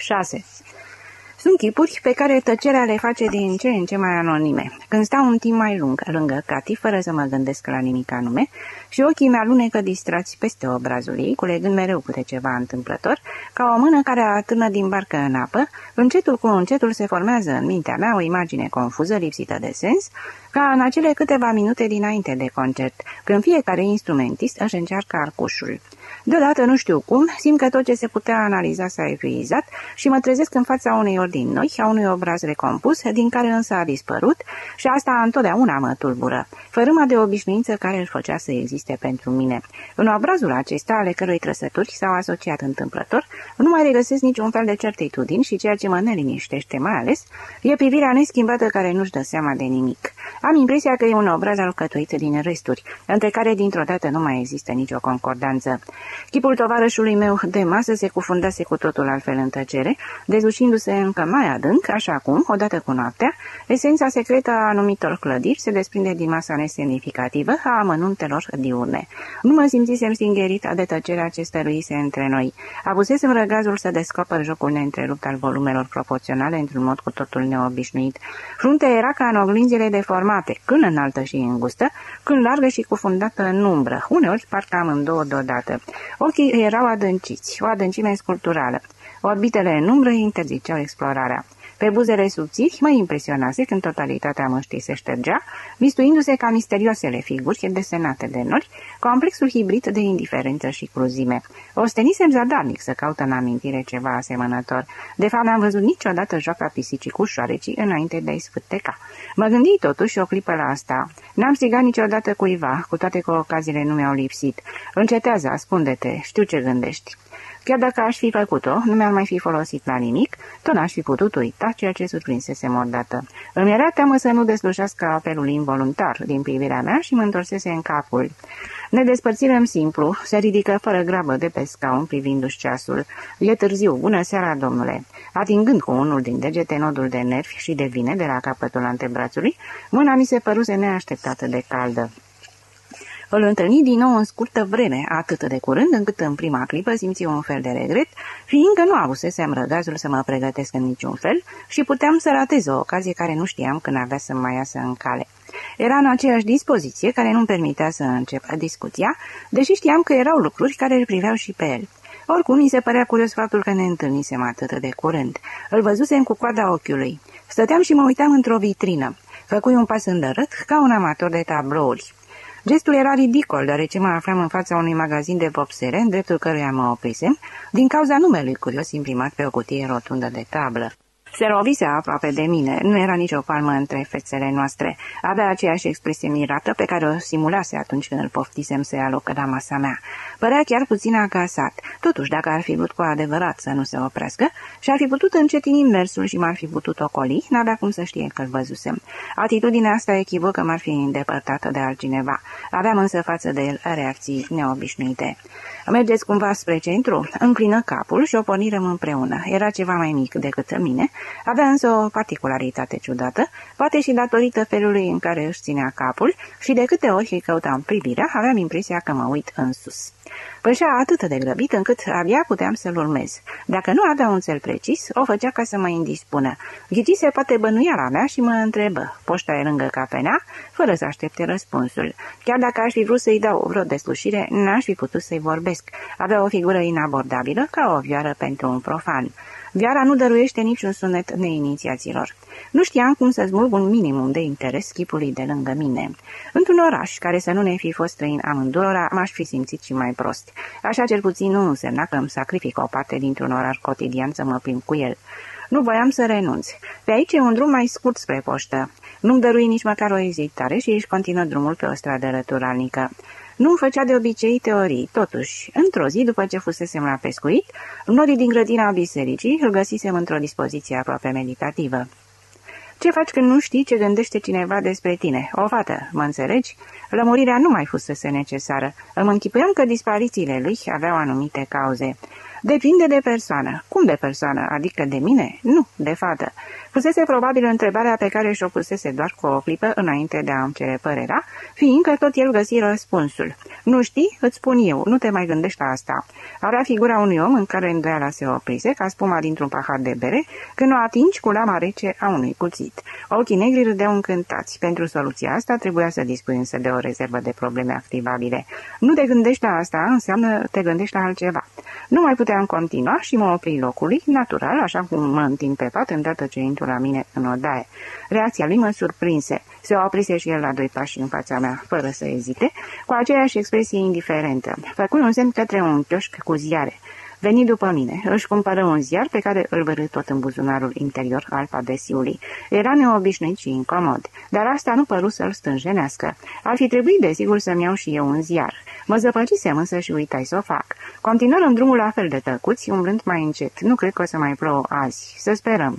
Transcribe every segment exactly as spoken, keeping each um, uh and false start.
șase. Sunt chipuri pe care tăcerea le face din ce în ce mai anonime. Când stau un timp mai lung lângă Cati, fără să mă gândesc la nimic anume, și ochii mei alunecă distrați peste obrazul ei, culegând mereu câte ceva întâmplător, ca o mână care atârnă din barcă în apă, încetul cu încetul se formează în mintea mea o imagine confuză, lipsită de sens, ca în acele câteva minute dinainte de concert, când fiecare instrumentist își încearcă arcușul. Deodată, nu știu cum, simt că tot ce se putea analiza s-a epuizat și mă trezesc în fața unei ordini noi, a unui obraz recompus, din care însă a dispărut, și asta întotdeauna mă tulbură, fărâma de obișnuință care îl făcea să existe pentru mine. În obrazul acesta, ale cărui trăsături s-au asociat întâmplător, nu mai regăsesc niciun fel de certitudini și ceea ce mă neliniștește mai ales e privirea neschimbată care nu-și dă seama de nimic. Am impresia că e un obraz alcătuit din resturi, între care dintr-o dată nu mai există nicio concordanță. Chipul tovarășului meu de masă se cufundase cu totul altfel în tăcere, dezușindu-se încă mai adânc, așa cum, odată cu noaptea, esența secretă a anumitor clădiri se desprinde din masa nesemnificativă a amănuntelor diurne. Nu mă simțisem stingerit de tăcerea ce stăruise între noi. Avusesem răgazul să descoper jocul neîntrerupt al volumelor proporționale într-un mod cu totul neobișnuit. Fruntea era ca în oglinzile deformate, când înaltă și îngustă, când largă și cufundată în umbră, uneori parcă amândouă deodată. Ochii erau adânciți, o adâncime sculpturală. Orbitele în umbră interziceau explorarea. Pe buzele subțiri mă impresionase când totalitatea măștii se ștergea, mistuindu-se ca misterioasele figuri desenate de nori, complexul hibrid de indiferență și cruzime. Ostenisem zadarnic să caut în amintire ceva asemănător. De fapt, n-am văzut niciodată joaca pisicii cu șoarecii înainte de a-i sfârteca. Mă gândi totuși o clipă la asta. N-am strigat niciodată cuiva, cu toate că ocaziile nu mi-au lipsit. Încetează, ascunde-te, știu ce gândești. Chiar dacă aș fi făcut-o, nu mi-ar mai fi folosit la nimic, tot n-aș fi putut uita ceea ce surprinsesem odată. Îmi era teamă să nu deslușească apelul involuntar din privirea mea și mă întorsese în capul. Ne despărțirăm simplu, se ridică fără grabă de pe scaun privindu-și ceasul. E târziu, bună seara, domnule. Atingând cu unul din degete nodul de nervi și de vine de la capătul antebrațului, mâna mi se păruse neașteptată de caldă. Îl întâlni din nou în scurtă vreme, atât de curând, încât în prima clipă simți un fel de regret, fiindcă nu avusesem răgazul să mă pregătesc în niciun fel și puteam să ratez o ocazie care nu știam când avea să mai iasă în cale. Era în aceeași dispoziție care nu-mi permitea să încep discuția, deși știam că erau lucruri care îl priveau și pe el. Oricum, mi se părea curios faptul că ne întâlnisem atât de curând. Îl văzusem cu coada ochiului. Stăteam și mă uitam într-o vitrină. Făcui un pas îndărât ca un amator de tablouri. Gestul era ridicol, deoarece mă aflam în fața unui magazin de vopsere, în dreptul căruia mă oprisem, din cauza numelui curios imprimat pe o cutie rotundă de tablă. Se rovise aproape de mine, nu era nicio palmă între fețele noastre, avea aceeași expresie mirată pe care o simulase atunci când îl poftisem să ia loc la masa mea. Părea chiar puțin acasat, totuși dacă ar fi vrut cu adevărat să nu se oprească, și-ar fi putut încetini mersul și m-ar fi putut ocoli, n-avea cum să știe că-l văzusem. Atitudinea asta echivocă m-ar fi îndepărtată de altcineva, aveam însă față de el reacții neobișnuite. Mergeți cumva spre centru? Înclină capul și o pornirăm împreună. Era ceva mai mic decât mine, avea însă o particularitate ciudată, poate și datorită felului în care își ținea capul și de câte ori îi căutam privirea, aveam impresia că mă uit în sus. Pășea atât de grăbit încât abia puteam să-l urmez. Dacă nu avea un cel precis, o făcea ca să mă indispună. Ghicise poate bănuiala mea și mă întrebă. Poșta e lângă cafenea, fără să aștepte răspunsul. Chiar dacă aș fi vrut să-i dau vreo deslușire, n-aș fi putut să-i vorbesc. Avea o figură inabordabilă, ca o vioară pentru un profan. Vioara nu dăruiește niciun sunet neinițiaților. Nu știam cum să smulg un minimum de interes chipului de lângă mine. Într-un oraș care să nu ne fi fost străin amândurora, m-aș fi simțit și mai prost. Așa cel puțin nu însemna că îmi sacrific o parte dintr-un orar cotidian să mă plimb cu el. Nu voiam să renunț. Pe aici e un drum mai scurt spre poștă. Nu-mi dărui nici măcar o ezitare și își continuă drumul pe o stradă răturalnică. Nu-mi făcea de obicei teorii, totuși, într-o zi, după ce fusesem la pescuit, norii din grădina bisericii îl găsisem într-o dispoziție aproape meditativă. Ce faci când nu știi ce gândește cineva despre tine? O fată, mă înțelegi? Lămurirea nu mai fusese necesară. Îmi închipuiam că disparițiile lui aveau anumite cauze. Depinde de persoană. Cum de persoană? Adică de mine? Nu, de fată. Fusese probabil întrebarea pe care și-o pusese doar cu o clipă înainte de a-mi cere părerea, fiindcă tot el găsi răspunsul. Nu știi? Îți spun eu, nu te mai gândești la asta. Avea figura unui om în care îndoiala se oprise, ca spuma dintr-un pahar de bere, când o atingi cu lama rece a unui cuțit. Ochii negri râdeau încântați. Pentru soluția asta trebuia să dispui însă de o rezervă de probleme activabile. Nu te gândești la asta, înseamnă te gândești la altceva. Nu mai puteam continua și mă opri locului, natural, așa cum mă întind pe pat îndată ce intru la mine în odaie. Reacția lui mă surprinse. Se oprise și el la doi pași în fața mea, fără să ezite, cu aceeași expresie indiferentă. Făcu un semn către un chioșc cu ziare. Veni după mine, își cumpără un ziar pe care îl vărâ tot în buzunarul interior al padesiului. Era neobișnuit și incomod, dar asta nu păru să-l stânjenească. Ar fi trebuit, desigur, să-mi iau și eu un ziar. Mă zăpăcisem însă și uitai să o fac. Continuăm drumul la fel de tăcuți, umblând mai încet. Nu cred că o să mai plouă azi. Să sperăm.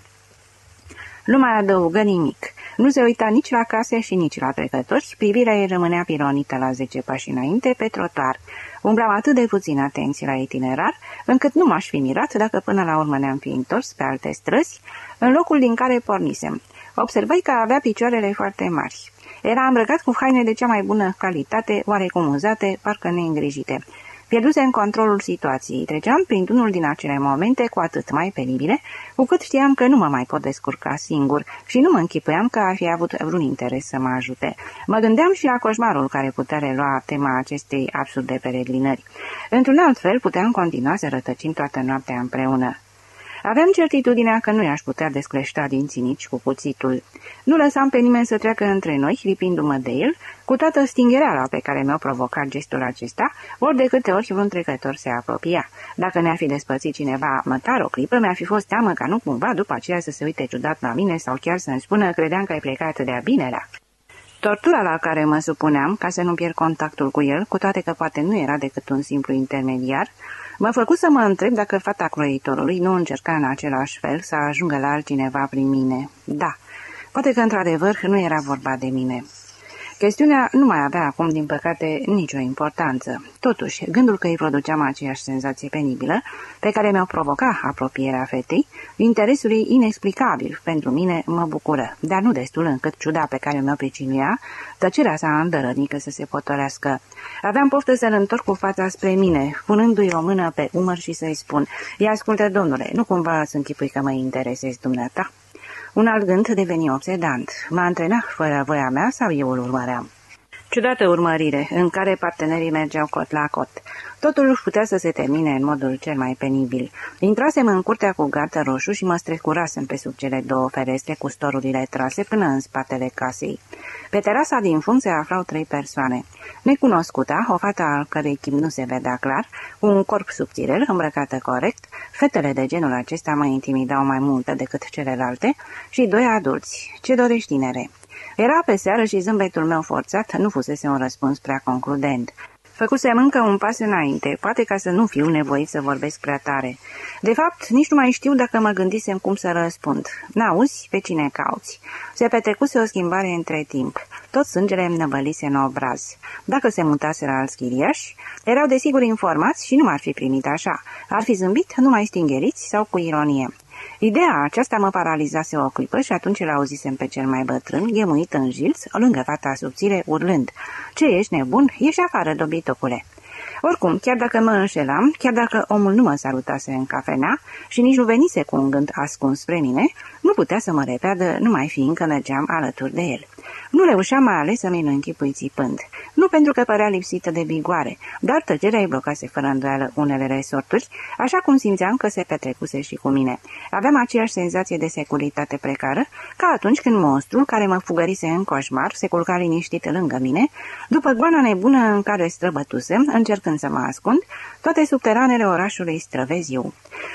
Nu mai adăugă nimic. Nu se uita nici la case și nici la trecători, privirea ei rămânea pironită la zece pași înainte pe trotuar. Umblam atât de puțin atenție la itinerar, încât nu m-aș fi mirat dacă până la urmă ne-am fi întors pe alte străzi, în locul din care pornisem. Observai că avea picioarele foarte mari. Era îmbrăcat cu haine de cea mai bună calitate, oarecum uzate, parcă neîngrijite. Pierduse în controlul situației. Treceam printr-unul din acele momente cu atât mai penibile, cu cât știam că nu mă mai pot descurca singur și nu mă închipuiam că ar fi avut vreun interes să mă ajute. Mă gândeam și la coșmarul care putea relua tema acestei absurde peregrinări. Într-un alt fel puteam continua să rătăcim toată noaptea împreună. Aveam certitudinea că nu i-aș putea descleșta dinții nici cu cuțitul. Nu lăsam pe nimeni să treacă între noi, lipindu-mă de el, cu toată stinghereala pe care mi-o provoca gestul acesta, ori de câte ori vreun trecător se apropia. Dacă ne-ar fi despărțit cineva măcar o clipă, mi-ar fi fost teamă ca nu cumva după aceea să se uite ciudat la mine sau chiar să-mi spună credeam că ai plecat de-a binelea. Tortura la care mă supuneam, ca să nu pierd contactul cu el, cu toate că poate nu era decât un simplu intermediar, mă făcut să mă întreb dacă fata croitorului nu încerca în același fel să ajungă la altcineva prin mine. Da, poate că într-adevăr nu era vorba de mine. Chestiunea nu mai avea acum, din păcate, nicio importanță. Totuși, gândul că îi produceam aceeași senzație penibilă pe care mi-o provoca apropierea fetei, interesul ei inexplicabil pentru mine mă bucură, dar nu destul încât ciuda pe care mi-o pricinuia, tăcerea sa îndărătnică să se potolească. Aveam poftă să-l întorc cu fața spre mine, punându-i o mână pe umăr și să-i spun: "Ia ascultă, domnule, nu cumva îți închipui că mă interesezi dumneata?" Un alt gând deveni obsedant. Mă antrena fără voia mea sau eu îl urmăream? Ciudată urmărire, în care partenerii mergeau cot la cot. Totul putea să se termine în modul cel mai penibil. Intrasem în curtea cu gardă roșu și mă strecurasem pe sub cele două ferestre cu storurile trase până în spatele casei. Pe terasa din fund se aflau trei persoane. Necunoscuta, o fată al cărei chip nu se vedea clar, cu un corp subțirel, îmbrăcată corect, fetele de genul acesta mă intimidau mai mult decât celelalte, și doi adulți. Ce dorești, tinere? Era pe seară și zâmbetul meu forțat nu fusese un răspuns prea concludent. Făcusem încă un pas înainte, poate ca să nu fiu nevoit să vorbesc prea tare. De fapt, nici nu mai știu dacă mă gândisem cum să răspund. N-auzi? Pe cine cauți? Se petrecuse o schimbare între timp. Tot sângele îmi năvălise în obraz. Dacă se mutaseră alți chiriași, erau desigur informați și nu m-ar fi primit așa. Ar fi zâmbit numai stingheriți sau cu ironie. Ideea aceasta mă paralizase o clipă și atunci îl auzisem pe cel mai bătrân, ghemuit în jilț, lângă fata subțire, urlând: "Ce ești nebun? Ieși afară, dobitocule!" Oricum, chiar dacă mă înșelam, chiar dacă omul nu mă salutase în cafenea și nici nu venise cu un gând ascuns spre mine, nu putea să mă repeadă numai fiindcă mergeam alături de el. Nu reușeam mai ales să-mi închipui țipând. Nu pentru că părea lipsită de vigoare, dar tăcerea îi blocase fără îndoială unele resorturi, așa cum simțeam că se petrecuse și cu mine. Aveam aceeași senzație de securitate precară, ca atunci când monstrul, care mă fugărise în coșmar, se culca liniștit lângă mine, după goana nebună în care străbătusem, încercând să mă ascund, toate subteranele orașului străveziu.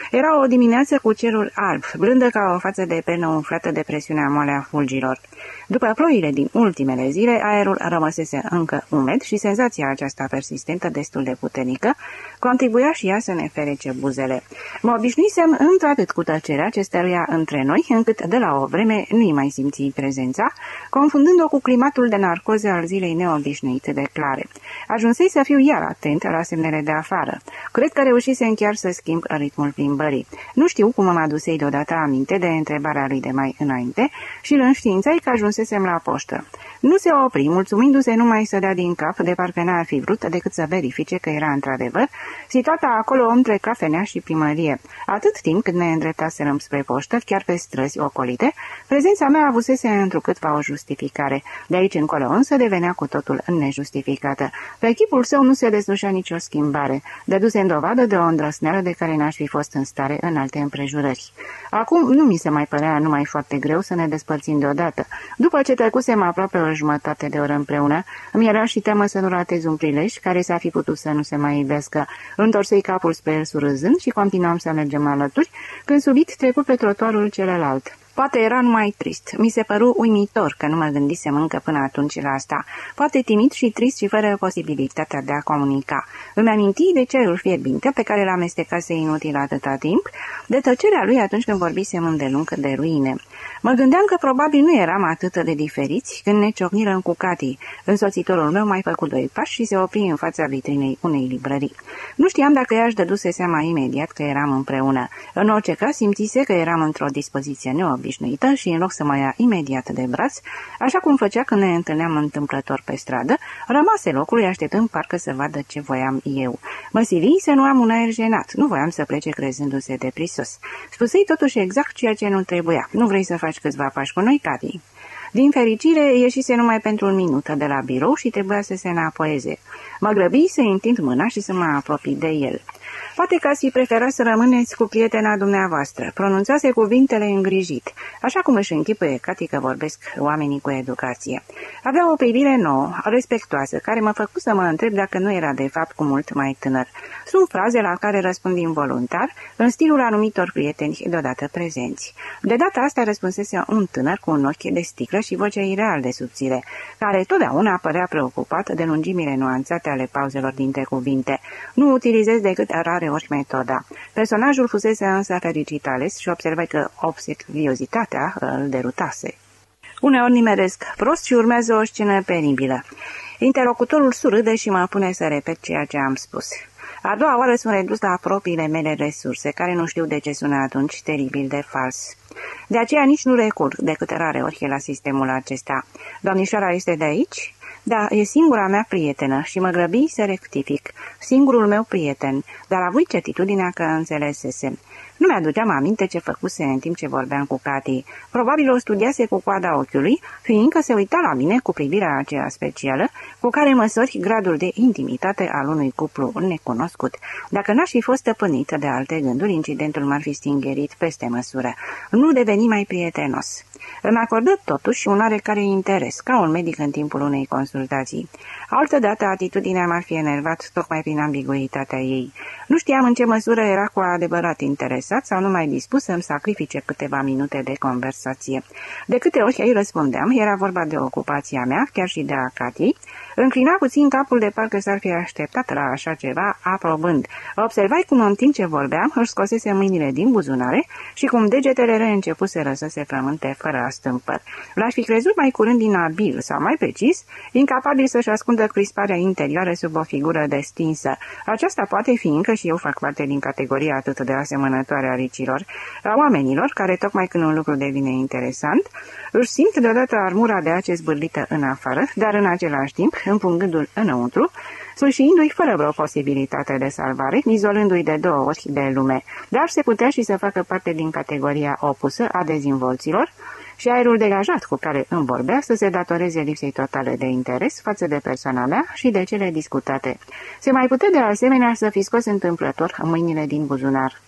Era o dimineață cu cerul alb, blândă ca o față de pernă umflată de presiunea moale a fulgilor. După ploile din ultimele zile, aerul rămăsese încă umed și senzația aceasta persistentă, destul de puternică, contribuia și ea să ne ferece buzele. Mă obișnuisem într-atât cu tăcerea ce stăruia între noi, încât de la o vreme nu-i mai simți prezența, confundând-o cu climatul de narcoză al zilei neobișnuite de clare. Ajunsei să fiu iar atent la semnele de afară. Cred că reușisem chiar să schimb ritmul plimbării. Nu știu cum mă adusei deodată aminte de întrebarea lui de mai înainte și îl înștiințai că ajunsesem la poștă. Nu se opri, mulțumindu-se numai să dea din cap, de parcă n-ar fi vrut decât să verifice că era într-adevăr situată acolo între cafenea și primărie. Atât timp cât ne îndreptaserăm spre poștă, chiar pe străzi ocolite, prezența mea avusese întrucâtva o justificare. De aici încolo însă devenea cu totul nejustificată. Pe chipul său nu se deslușea nicio schimbare. Dăduse în dovadă de o îndrăsneală de care n-aș fi fost în stare în alte împrejurări. Acum nu mi se mai părea numai foarte greu să ne despărțim deodată. După ce trecusem aproape o jumătate de oră împreună, îmi era și teamă să nu ratez un prilej care s-a fi putut să nu se mai iubească. Întorsei capul spre el surâzând și continuam să mergem alături, când subit trecut pe trotuarul celălalt. Poate era numai trist. Mi se păru uimitor că nu mă gândisem încă până atunci la asta. Poate timid și trist și fără posibilitatea de a comunica. Îmi aminti de cerul fierbinte pe care l-amestecase inutil atâta timp, de tăcerea lui atunci când vorbisem îndelung de ruine. Mă gândeam că probabil nu eram atât de diferiți când ne ciocnirăm cu Cati. Însoțitorul meu mai făcut doi pași și se opri în fața vitrinei unei librării. Nu știam dacă ea își dăduse seama imediat că eram împreună. În orice caz simțise că eram într-o dispoziție neobișnuită și în loc să mă ia imediat de braț, așa cum făcea când ne întâlneam întâmplător pe stradă, rămase locului așteptând parcă să vadă ce voiam eu. Mă silii să nu am un aer jenat. Nu voiam să plece crezându-se de prisos. Spusei totuși exact ceea ce nu trebuia. Nu vrei să faci câțiva pași cu noi, Cati? Din fericire, ieșise numai pentru un minut de la birou și trebuia să se înapoieze. Mă grăbi să întind mâna și să mă apropii de el. Poate că ați fi preferat să rămâneți cu prietena dumneavoastră, pronunțase cuvintele îngrijit, așa cum își închipuie Cati că vorbesc oamenii cu educație. Avea o privire nouă, respectoasă, care mă făcu să mă întreb dacă nu era de fapt cu mult mai tânăr. Sunt fraze la care răspund involuntar, în stilul anumitor prieteni deodată prezenți. De data asta răspunsese un tânăr cu un ochi de sticlă și voce ireal de subțire, care totdeauna părea preocupat de lungimile nuanțate ale pauzelor dintre cuvinte. Nu utilizez decât rare ori metoda. Personajul fusese însă fericit ales și observai că obsequiozitatea îl derutase. Uneori nimeresc prost și urmează o scenă penibilă. Interlocutorul surâde și mă pune să repet ceea ce am spus. A doua oară sunt redus la propriile mele resurse, care nu știu de ce sună atunci teribil de fals. De aceea nici nu recurg decât rare ori la sistemul acesta. Doamnișoara este de aici? Da, e singura mea prietenă și mă grăbi să rectific. Singurul meu prieten, dar avui certitudinea că înțelesese. Nu mi-aduceam aminte ce făcuse în timp ce vorbeam cu Cati. Probabil o studiase cu coada ochiului, fiindcă se uita la mine cu privirea aceea specială, cu care măsori gradul de intimitate al unui cuplu necunoscut. Dacă n-aș fi fost stăpânită de alte gânduri, incidentul m-ar fi stingerit peste măsură. Nu deveni mai prietenos. Îmi acordă totuși un oarecare interes, ca un medic în timpul unei consultații. Altădată atitudinea m-ar fi enervat tocmai prin ambiguitatea ei. Nu știam în ce măsură era cu adevărat interesat sau numai dispus să-mi sacrifice câteva minute de conversație. De câte ori îi răspundeam, era vorba de ocupația mea, chiar și de a Cati, înclina puțin capul de parcă s-ar fi așteptat la așa ceva, aprobând. Observai cum în timp ce vorbeam își scosese mâinile din buzunare și cum degetele reîncepuseră să se frământe fără astâmpări. L-aș fi crezut mai curând inabil sau mai precis, incapabil să-și ascundă crisparea interioară sub o figură destinsă. Aceasta poate fi încă și eu fac parte din categoria atât de asemănătoare a ricilor, a oamenilor care, tocmai când un lucru devine interesant, își simt deodată armura de ace zbârlită în afară, dar în același timp, împungându-l înăuntru, sfârșiindu-i fără vreo posibilitate de salvare, izolându-i de două ori de lume, dar se putea și să facă parte din categoria opusă a dezinvolților, și aerul degajat cu care îmi vorbea să se datoreze lipsei totale de interes față de persoana mea și de cele discutate. Se mai putea de asemenea să fi scos întâmplător mâinile din buzunar.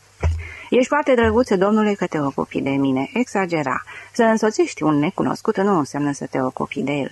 Ești foarte drăguț, domnule, că te ocupi de mine. Exagera. Să însoțești un necunoscut nu înseamnă să te ocupi de el.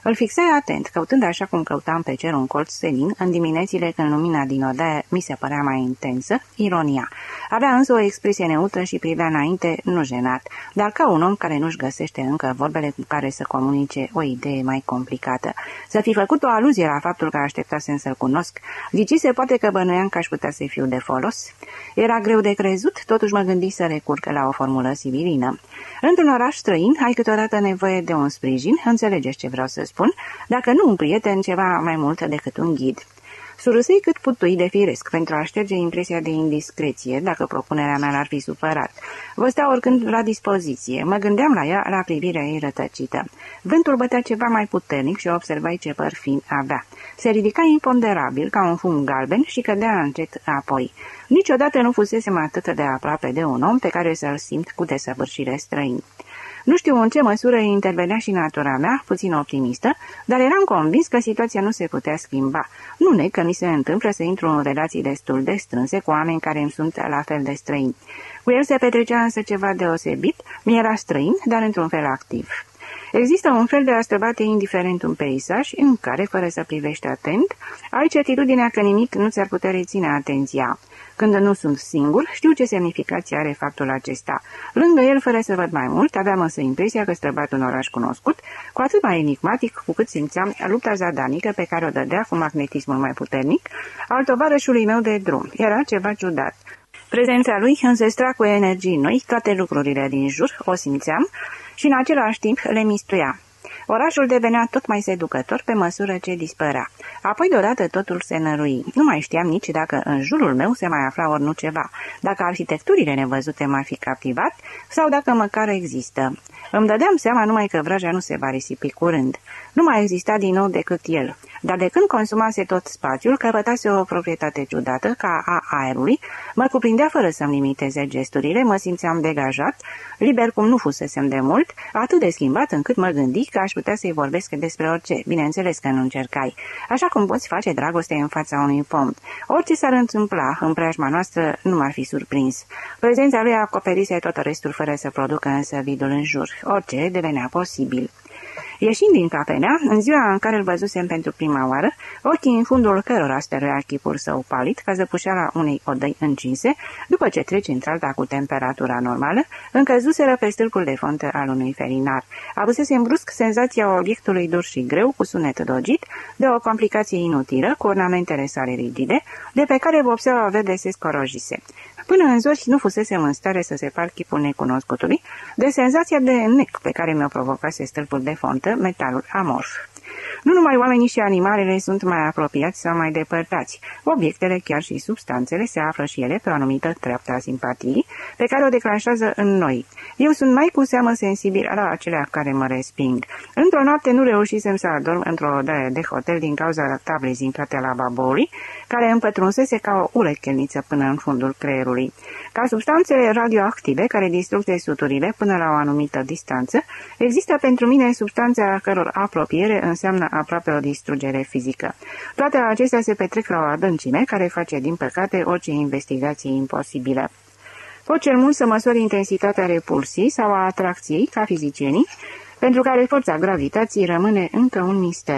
Îl fixai atent, căutând așa cum căutam pe cer un colț senin, în diminețile când lumina din odaie mi se părea mai intensă, ironia. Avea însă o expresie neutră și privea înainte, nu jenat, dar ca un om care nu-și găsește încă vorbele cu care să comunice o idee mai complicată. Să fi făcut o aluzie la faptul că așteptasem să-l cunosc, zicise poate că bănuiam că aș putea să fiu de folos. Era greu de crezut, totuși mă gândi să recurg la o formulă sibilină. Într-un oraș străin, ai câteodată nevoie de un sprijin, înțelegeți ce vreau să spun, dacă nu un prieten, ceva mai mult decât un ghid. Surâsei cât putui de firesc pentru a șterge impresia de indiscreție, dacă propunerea mea l-ar fi supărat. Vă stau oricând la dispoziție. Mă gândeam la ea, la privirea ei rătăcită. Vântul bătea ceva mai puternic și observai ce păr fin avea. Se ridica imponderabil, ca un fum galben, și cădea încet apoi. Niciodată nu fusesem atât de aproape de un om pe care să-l simt cu desăvârșire străin. Nu știu în ce măsură intervenea și natura mea, puțin optimistă, dar eram convins că situația nu se putea schimba. Nu neg că mi se întâmplă să intru în relații destul de strânse cu oameni care îmi sunt la fel de străini. Cu el se petrecea însă ceva deosebit, mi era străin, dar într-un fel activ. Există un fel de a străbate indiferent un peisaj în care, fără să privești atent, ai certitudinea că nimic nu ți-ar putea reține atenția. Când nu sunt singur, știu ce semnificație are faptul acesta. Lângă el, fără să văd mai mult, aveam însă impresia că străbat un oraș cunoscut, cu atât mai enigmatic cu cât simțeam lupta zadanică pe care o dădea cu magnetismul mai puternic al tovarășului meu de drum. Era ceva ciudat. Prezența lui înzestra cu energii noi toate lucrurile din jur, o simțeam și în același timp le mistuia. Orașul devenea tot mai seducător pe măsură ce dispărea. Apoi deodată totul se nărui. Nu mai știam nici dacă în jurul meu se mai afla ori nu ceva, dacă arhitecturile nevăzute m-ar fi captivat sau dacă măcar există. Îmi dădeam seama numai că vraja nu se va risipi curând. Nu mai exista din nou decât el, dar de când consumase tot spațiul, căpătase o proprietate ciudată, ca a aerului, mă cuprindea fără să-mi limiteze gesturile, mă simțeam degajat, liber cum nu fusesem de mult, atât de schimbat încât mă gândi că aș putea să-i vorbesc despre orice, bineînțeles că nu încercai, așa cum poți face dragoste în fața unui pom. Orice s-ar întâmpla în preajma noastră nu m-ar fi surprins. Prezența lui acoperise tot restul fără să producă însă vidul în jur. Orice devenea posibil. Ieșind din cafenea, în ziua în care îl văzusem pentru prima oară, ochii în fundul cărora stăruia chipul său palit, ca zăpușeala unei odăi încinse, după ce trece într-alta cu temperatura normală, încăzuseră pe stâlpul de fontă al unui ferinar. Avusesem brusc senzația obiectului dur și greu, cu sunet dogit, de o complicație inutilă, cu ornamentele sale rigide, de pe care vopseaua verde se scorojise. Până în zori nu fusesem în stare să separ chipul necunoscutului de senzația de nec pe care mi-o provocase stâlpul de fontă, metalul amorf. Nu numai oamenii și animalele sunt mai apropiați sau mai depărtați. Obiectele, chiar și substanțele, se află și ele pe o anumită treaptă a simpatiei, pe care o declanșează în noi. Eu sunt mai cu seamă sensibil la acelea care mă resping. Într-o noapte nu reușisem să adorm într-o odaie de hotel din cauza tablei zinflate la baboului, care îmi pătrunsese ca o ulechelniță până în fundul creierului. Ca substanțele radioactive care distrug țesuturile până la o anumită distanță, există pentru mine substanțe a căror apropiere înseamnă aproape o distrugere fizică. Toate acestea se petrec la o adâncime care face, din păcate, orice investigație imposibilă. Pot cel mult să măsori intensitatea repulsiei sau a atracției, ca fizicienii, pentru care forța gravitației rămâne încă un mister.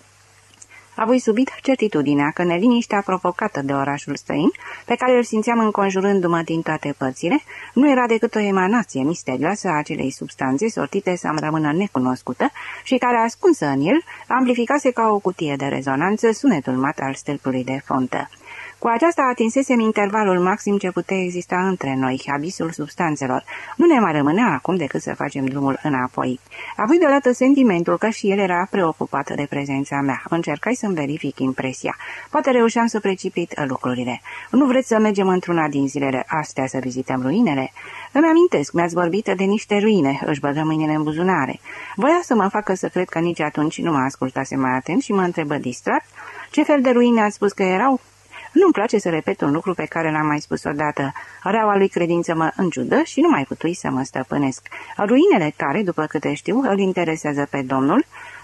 Apoi subit certitudinea că neliniștea provocată de orașul străin, pe care îl simțeam înconjurându-mă din toate părțile, nu era decât o emanație misterioasă a acelei substanțe sortite să-mi rămână necunoscută și care, ascunsă în el, amplificase ca o cutie de rezonanță sunetul mat al stâlpului de fontă. Cu aceasta atinsesem intervalul maxim ce putea exista între noi, abisul substanțelor. Nu ne mai rămânea acum decât să facem drumul înapoi. Apoi deodată sentimentul că și el era preocupat de prezența mea. Încercai să-mi verific impresia. Poate reușeam să precipit lucrurile. Nu vreți să mergem într-una din zilele astea să vizităm ruinele? Îmi amintesc, mi-ați vorbit de niște ruine, își băgă mâinile în buzunare. Voia să mă facă să cred că nici atunci nu mă ascultase mai atent și mă întrebă distrat: ce fel de ruine ați spus că erau? Nu-mi place să repet un lucru pe care l-am mai spus odată. Reaua lui credință mă înciudă și nu mai putui să mă stăpânesc. Ruinele care, după câte știu, îl interesează pe domnul,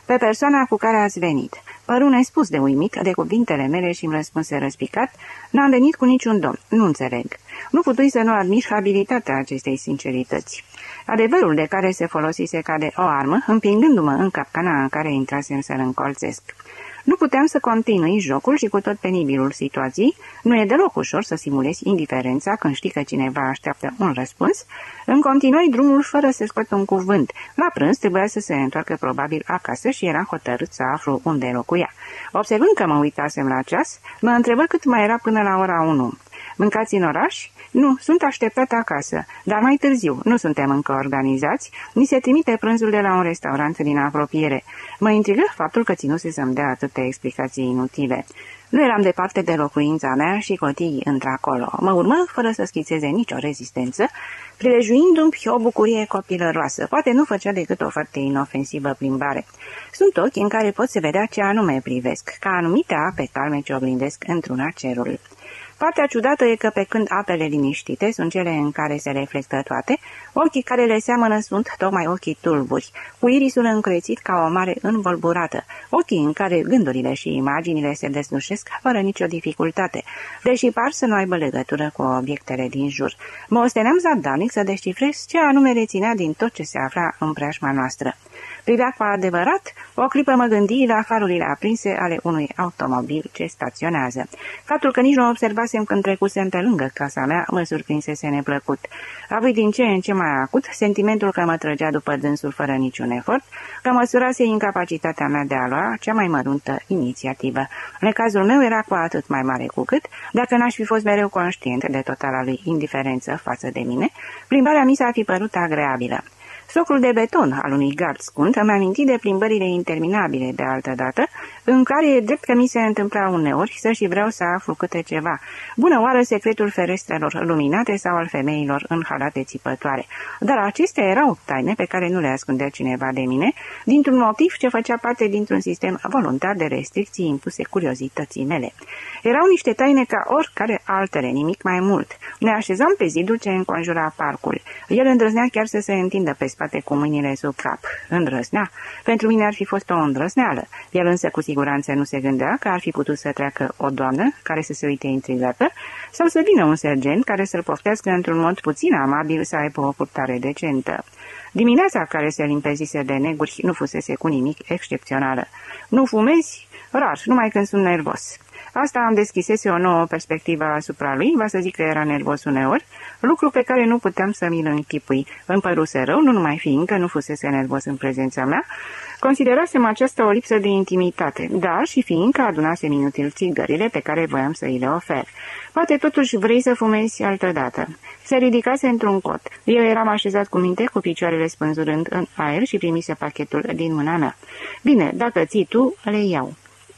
pe persoana cu care ați venit. Păru nespus de uimit de cuvintele mele și îmi răspunse răspicat, n-am venit cu niciun domn, nu înțeleg. Nu putui să nu admir abilitatea acestei sincerități. Adevărul de care se folosise ca de o armă, împingându-mă în capcana în care intrasem să-l încolțesc. Nu puteam să continui jocul și cu tot penibilul situației, nu e deloc ușor să simulezi indiferența când știi că cineva așteaptă un răspuns. În continuai drumul fără să scot un cuvânt. La prânz trebuia să se întoarcă probabil acasă și era hotărât să aflu unde locuia. Observând că mă uitasem la ceas, mă întrebă cât mai era până la ora unu. Mâncați în oraș? Nu, sunt așteptat acasă, dar mai târziu, nu suntem încă organizați, ni se trimite prânzul de la un restaurant din apropiere. Mă intrigă faptul că ținuse să-mi dea atâtea explicații inutile. Nu eram departe de locuința mea și cotii într-acolo. Mă urmă fără să schițeze nicio rezistență, prilejuindu-mi o bucurie copilăroasă. Poate nu făcea decât o foarte inofensivă plimbare. Sunt ochi în care pot se vedea ce anume privesc, ca anumite ape calme ce oglindesc într-una cerul. Partea ciudată e că pe când apele liniștite sunt cele în care se reflectă toate, ochii care le seamănă sunt tocmai ochii tulburi, cu irisul încrețit ca o mare învolburată, ochii în care gândurile și imaginile se deslușesc fără nicio dificultate, deși par să nu aibă legătură cu obiectele din jur. Mă osteneam zadarnic să descifrez ce anume reținea din tot ce se afla în preajma noastră. Privea cu adevărat, o clipă mă gândi la farurile aprinse ale unui automobil ce staționează. Faptul că nici nu observasem când trecusem pe lângă casa mea mă surprinsese neplăcut. Avui din ce în ce mai acut sentimentul că mă trăgea după dânsul fără niciun efort, că măsurase incapacitatea mea de a lua cea mai măruntă inițiativă. În cazul meu era cu atât mai mare cu cât, dacă n-aș fi fost mereu conștient de totala lui indiferență față de mine, plimbarea mi s-ar fi părut agreabilă. Socul de beton al unui gard scund îmi aminti de plimbările interminabile de altă dată, în care e drept că mi se întâmpla uneori să și vreau să aflu câte ceva. Bună oară secretul ferestrelor luminate sau al femeilor în halate țipătoare. Dar acestea erau taine pe care nu le ascundea cineva de mine, dintr-un motiv ce făcea parte dintr-un sistem voluntar de restricții impuse curiozității mele. Erau niște taine ca oricare altele, nimic mai mult. Ne așezam pe zidul ce înconjura parcul. El îndrăznea chiar să se întindă pe spate cu mâinile sub cap. Îndrăznea? Pentru mine ar fi fost o îndrăzneală. El însă cu siguranță nu se gândea că ar fi putut să treacă o doamnă care să se uite intrigată sau să vină un sergent care să-l poftească într-un mod puțin amabil să aibă o purtare decentă. Dimineața care se limpezise de neguri nu fusese cu nimic excepțională. Nu fumezi? Rar, numai când sunt nervos. Asta îmi deschisese o nouă perspectivă asupra lui, va să zic că era nervos uneori, lucru pe care nu puteam să mi-l închipui. Îmi păruse rău, nu numai fiindcă nu fusese nervos în prezența mea, considerasem aceasta o lipsă de intimitate, dar și fiindcă adunase inutil țigările pe care voiam să îi le ofer. Poate totuși vrei să fumezi altădată. Se ridicase într-un cot. Eu eram așezat cu minte, cu picioarele spânzurând în aer și primise pachetul din mâna mea. Bine, dacă ții tu, le iau.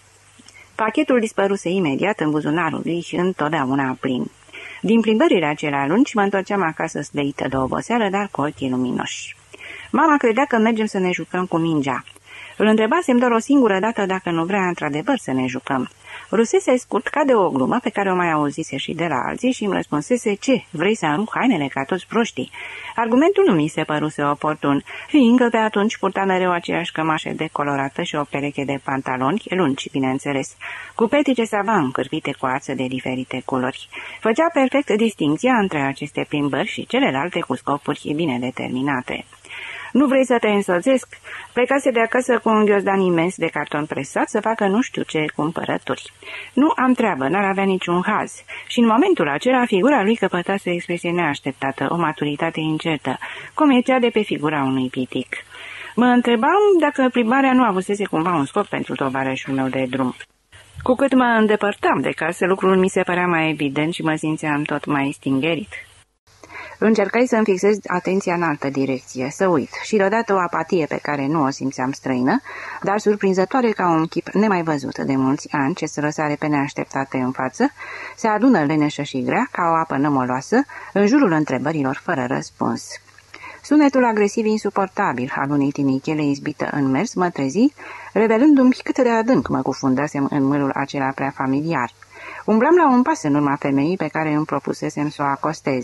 Pachetul dispăruse imediat în buzunarul lui și întotdeauna plin. Din plimbările acelea lungi mă întorceam acasă slăită de oboseală, dar cu ochii luminoși. Mama credea că mergem să ne jucăm cu mingea. Îl întrebasem doar o singură dată dacă nu vrea într-adevăr să ne jucăm. Rusese scurt ca de o glumă pe care o mai auzise și de la alții și îmi răspunsese: ce, vrei să arunc hainele ca toți proștii? Argumentul nu mi se păruse oportun, fiindcă pe atunci purta mereu aceeași cămașă decolorată și o pereche de pantaloni lungi, bineînțeles, cu petice savan încârpite cu ață de diferite culori. Făcea perfect distinția între aceste plimbări și celelalte cu scopuri bine determinate. Nu vrei să te însoțesc? Plecase de acasă cu un ghiozdan imens de carton presat să facă nu știu ce cumpărături. Nu am treabă, n-ar avea niciun haz. Și în momentul acela figura lui căpătase o expresie neașteptată, o maturitate incertă, cum e cea de pe figura unui pitic. Mă întrebam dacă plimbarea nu avusese cumva un scop pentru tovarășul meu de drum. Cu cât mă îndepărtam de casă, lucrul mi se părea mai evident și mă simțeam tot mai stingerit. Încercai să-mi fixez atenția în altă direcție, să uit, și deodată o apatie pe care nu o simțeam străină, dar surprinzătoare ca un chip nemai văzut de mulți ani ce se răsare pe neașteptate în față, se adună leneșă și grea ca o apă nămoloasă în jurul întrebărilor fără răspuns. Sunetul agresiv insuportabil al unei tinichele izbită în mers mă trezi, revelându-mi cât de adânc mă cufundasem în mâlul acela prea familiar. Umblam la un pas în urma femeii pe care îmi propusesem să o acostez.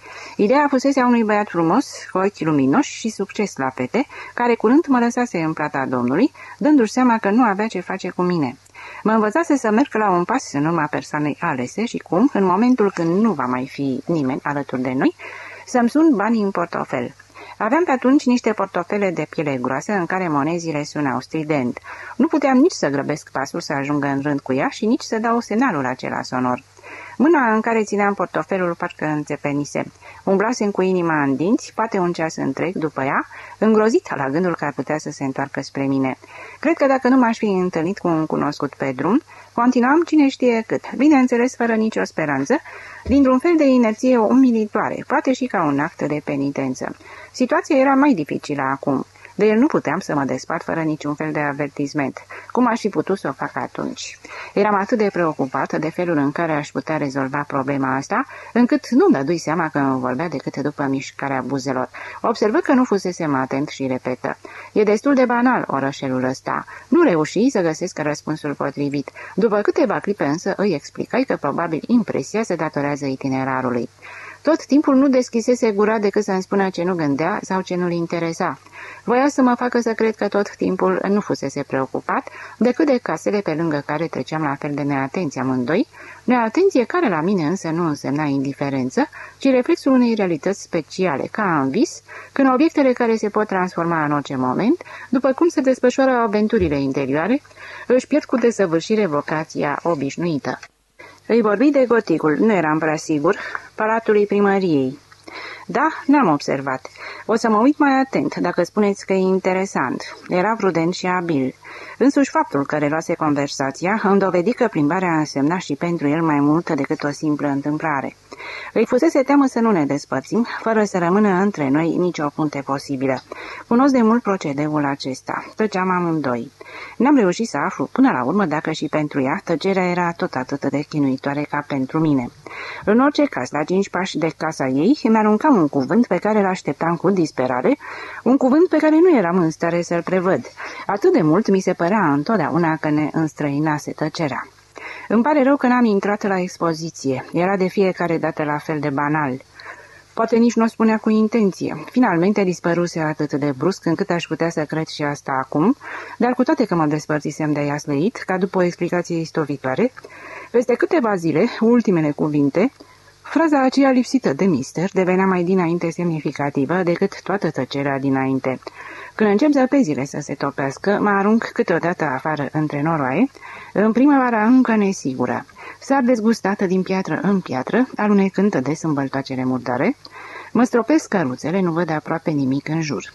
Ideea fusese a unui băiat frumos, cu ochi luminoși și succes la fete, care curând mă lăsase în plata Domnului, dându-și seama că nu avea ce face cu mine. Mă învățase să merg la un pas în urma persoanei alese și cum, în momentul când nu va mai fi nimeni alături de noi, să-mi sun banii în portofel. Aveam pe atunci niște portofele de piele groasă în care monezile sunau strident. Nu puteam nici să grăbesc pasul să ajungă în rând cu ea și nici să dau semnalul acela sonor. Mâna în care țineam portofelul parcă înțepenise. Umblasem cu inima în dinți, poate un ceas întreg după ea, îngrozit la gândul că ar putea să se întoarcă spre mine. Cred că dacă nu m-aș fi întâlnit cu un cunoscut pe drum, continuam cine știe cât, bineînțeles fără nicio speranță, dintr-un fel de inerție umilitoare, poate și ca un act de penitență. Situația era mai dificilă acum. De el nu puteam să mă despart fără niciun fel de avertisment. Cum aș fi putut să o fac atunci? Eram atât de preocupată de felul în care aș putea rezolva problema asta, încât nu-mi dădui seama că îmi vorbea decât după mișcarea buzelor. Observă că nu fusesem atent și repetă: "E destul de banal orășelul ăsta." Nu reuși să găsesc răspunsul potrivit. După câteva clipe însă îi explicai că probabil impresia se datorează itinerarului. Tot timpul nu deschisese gura decât să-mi spună ce nu gândea sau ce nu-l interesa. Voia să mă facă să cred că tot timpul nu fusese preocupat decât de casele pe lângă care treceam la fel de neatenți amândoi, neatenție care la mine însă nu însemna indiferență, ci reflexul unei realități speciale, ca în vis, când obiectele care se pot transforma în orice moment, după cum se desfășoară aventurile interioare, își pierd cu desăvârșire vocația obișnuită. Îi vorbi de goticul, nu eram prea sigur, palatului primăriei. Da, n-am observat. O să mă uit mai atent, dacă spuneți că e interesant. Era prudent și abil. Însuși faptul că reluase conversația îmi dovedi că plimbarea însemna și pentru el mai mult decât o simplă întâmplare. Îi fusese teamă să nu ne despărțim, fără să rămână între noi nicio punte posibilă. Cunosc de mult procedeul acesta. Tăceam amândoi. N-am reușit să aflu până la urmă dacă și pentru ea tăcerea era tot atât de chinuitoare ca pentru mine. În orice caz, la cinci pași de casa ei, mi-arunca un cuvânt pe care l-așteptam cu disperare, un cuvânt pe care nu eram în stare să-l prevăd. Atât de mult mi se părea întotdeauna că ne înstrăinase tăcerea. Îmi pare rău că n-am intrat la expoziție. Era de fiecare dată la fel de banal. Poate nici nu o spunea cu intenție. Finalmente dispăruse atât de brusc încât aș putea să cred și asta acum, dar cu toate că mă despărțisem de ea slăit, ca după o explicație istovitoare, peste câteva zile, ultimele cuvinte, fraza aceea lipsită de mister devenea mai dinainte semnificativă decât toată tăcerea dinainte. Când încep zăpezile să se topească, mă arunc câteodată afară între noroaie, în primăvara încă nesigură. Sar dezgustată din piatră în piatră, alunecând des în băltoacele murdare, mă stropesc căruțele, nu văd aproape nimic în jur.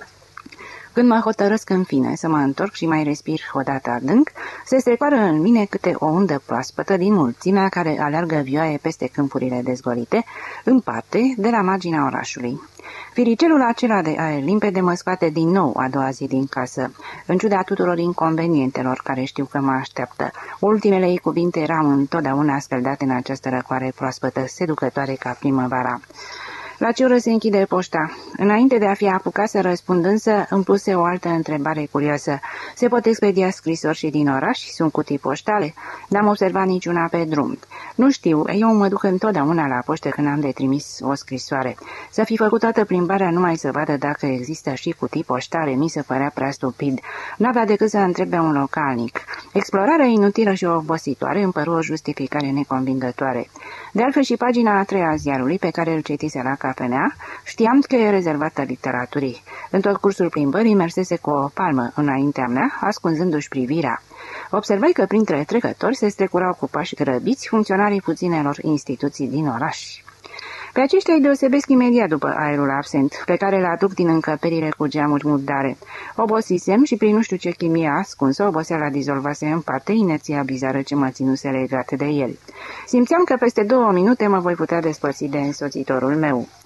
Când mă hotărăsc în fine să mă întorc și mai respir odată adânc, se strecoară în mine câte o undă proaspătă din mulțimea care aleargă vioaie peste câmpurile dezgolite, în parte de la marginea orașului. Firicelul acela de aer limpede mă scoate din nou a doua zi din casă, în ciuda tuturor inconvenientelor care știu că mă așteaptă. Ultimele ei cuvinte erau întotdeauna scăldate în această răcoare proaspătă, seducătoare ca primăvara. La ce oră se închide poșta? Înainte de a fi apucat să răspund însă, îmi puse o altă întrebare curioasă. Se pot expedia scrisori și din oraș? Sunt cutii poștale? N-am observat niciuna pe drum. Nu știu, eu mă duc întotdeauna la poștă când am de trimis o scrisoare. Să fi făcut toată plimbarea numai să vadă dacă există și cutii poștale, mi se părea prea stupid. N-avea decât să întrebe un localnic. Explorarea inutilă și obositoare îmi păru o justificare neconvingătoare. De altfel și pagina a treia a ziarului, pe care îl citise la cafenea, știam că e rezervată literaturii. În tot cursul plimbării mersese cu o palmă înaintea mea, ascunzându-și privirea. Observai că printre trecători se strecurau cu pași grăbiți funcționarii puținelor instituții din oraș. Pe aceștia îi deosebesc imediat după aerul absent, pe care îl aduc din încăperile cu geamuri murdare. Obosisem și prin nu știu ce chimie ascunsă, oboseala dizolvase în parte inerția bizară ce mă ținuse legat de el. Simțeam că peste două minute mă voi putea despărți de însoțitorul meu.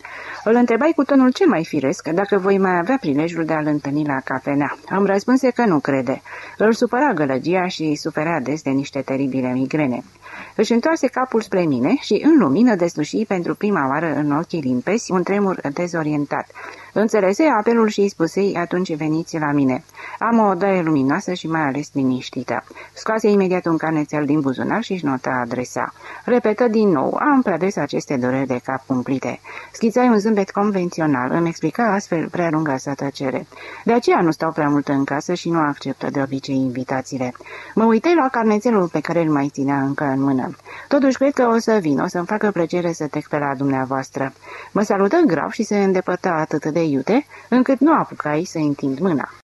Îl întrebai cu tonul ce mai firesc dacă voi mai avea prilejul de a-l întâlni la cafenea. Îmi răspunse că nu crede. Îl supăra gălăgia și suferea des de niște teribile migrene. Își întoarse capul spre mine și în lumină desluși pentru prima oară în ochii limpezi un tremur dezorientat. Înțelese apelul și îi spusei: atunci veniți la mine. Am o odaie luminoasă și mai ales liniștită. Scoase imediat un carnețel din buzunar și își nota adresa. Repetă din nou: am prea des aceste dureri de cap cumplite. Schițai un zâmbet convențional, îmi explica astfel prea lungă sa tăcere. De aceea nu stau prea mult în casă și nu acceptă de obicei invitațiile. Mă uitai la carnețelul pe care îl mai ținea încă în mână. Totuși cred că o să vin, o să-mi facă plăcere să trec pe la dumneavoastră. Mă salută grav și se îndepărta atât de iute, încât nu apucai să întind mâna.